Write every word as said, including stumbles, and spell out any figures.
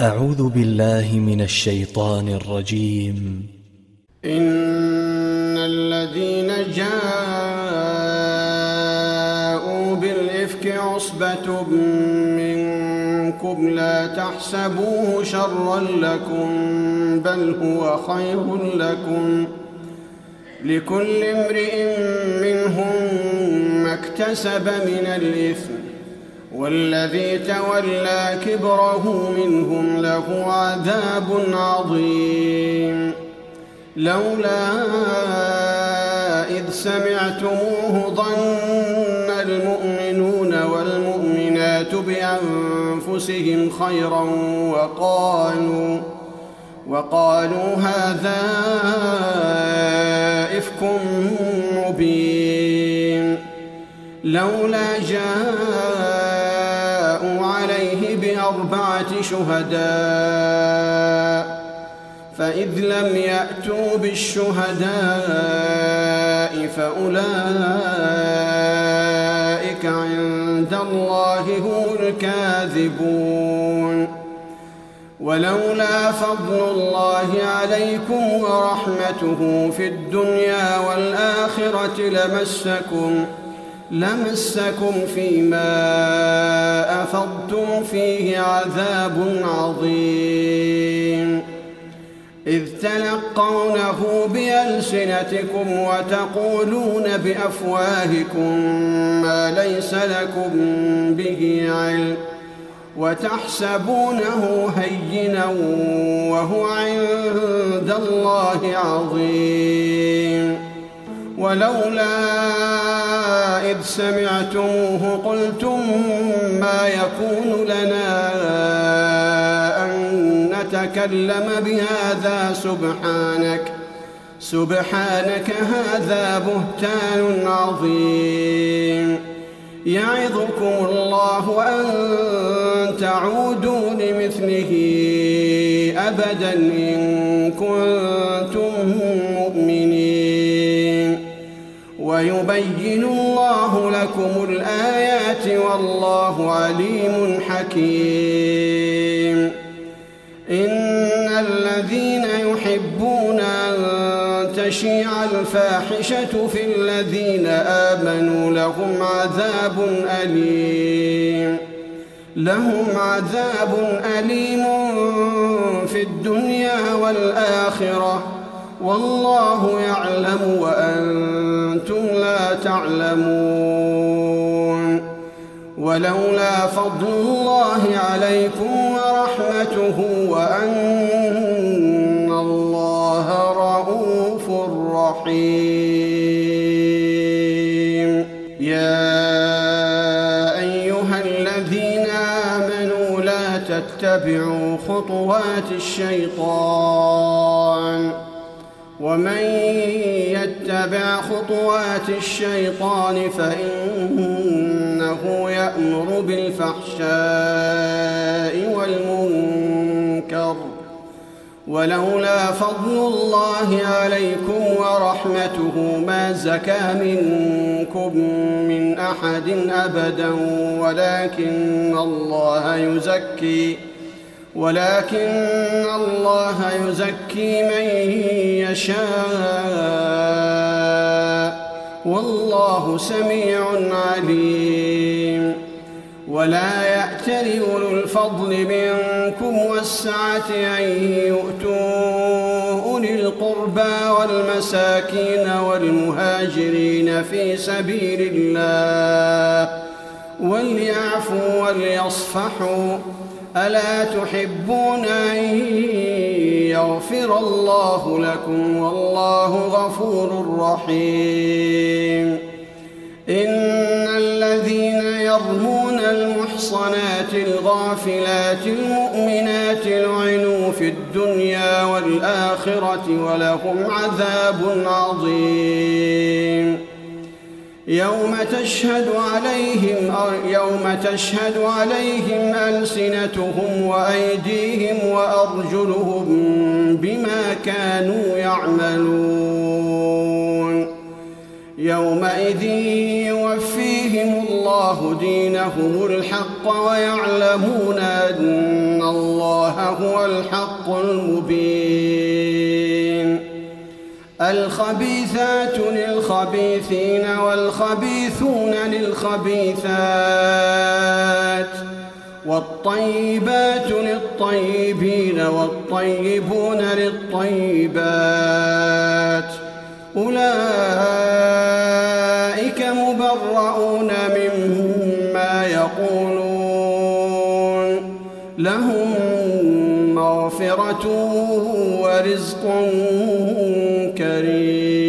أعوذ بالله من الشيطان الرجيم. إن الذين جاءوا بالإفك عصبة منكم لا تحسبوه شرا لكم بل هو خير لكم، لكل امرئ منهم ما اكتسب من الإثم، والذي تولى كبره منهم له عذاب عظيم. لولا إذ سمعتموه ظن المؤمنون والمؤمنات بأنفسهم خيرا وقالوا وقالوا هذا إفك مبين. لولا جاءوا عليه بأربعة شهداء فإذ لم يأتوا بالشهداء فأولئك عند الله هم الكاذبون. ولولا فضل الله عليكم ورحمته في الدنيا والآخرة لمسكم لمسكم فيما أفضتم فيه عذاب عظيم، إذ تلقونه بألسنتكم وتقولون بأفواهكم ما ليس لكم به علم، وتحسبونه هينا وهو عند الله عظيم. ولولا إذ سمعتموه قلتم ما يكون لنا أن نتكلم بهذا سبحانك سبحانك هذا بهتان عظيم. يعظكم الله أن تعودوا لمثله أبدا إن كنتم مؤمنين، ويبين الله لكم الآيات والله عليم حكيم. إن الذين يحبون أن تشيع الفاحشة في الذين آمنوا لهم عذاب أليم لهم عذاب أليم في الدنيا والآخرة، والله يعلم وأنتم لا تعلمون. ولولا فضل الله عليكم ورحمته وأن الله رؤوف رحيم. يا أيها الذين آمنوا لا تتبعوا خطوات الشيطان، ومن يتبع خطوات الشيطان فإنه يأمر بالفحشاء والمنكر. ولولا فضل الله عليكم ورحمته ما زكى منكم من أحد أبدا، ولكن الله يزكي ولكن الله يزكي من يشاء، والله سميع عليم. ولا يأتل أولو الفضل منكم والسعة أن يؤتوا أولي القربى والمساكين والمهاجرين في سبيل الله وليعفوا وليصفحوا، ألا تحبون أن يغفر الله لكم والله غفور رحيم. إن الذين يرمون المحصنات الغافلات المؤمنات لعنوا في الدنيا والآخرة ولهم عذاب عظيم. يوم تشهد عليهم يوم تشهد عليهم ألسنتهم وأيديهم وأرجلهم بما كانوا يعملون. يومئذ يوفيهم الله الله دينهم الحق ويعلمون أن الله هو الحق المبين. الخبيثات للخبيثين والخبيثون للخبيثات والطيبات للطيبين والطيبون للطيبات أولئك مبرؤون مما يقولون لهم مغفرة ورزق كريم.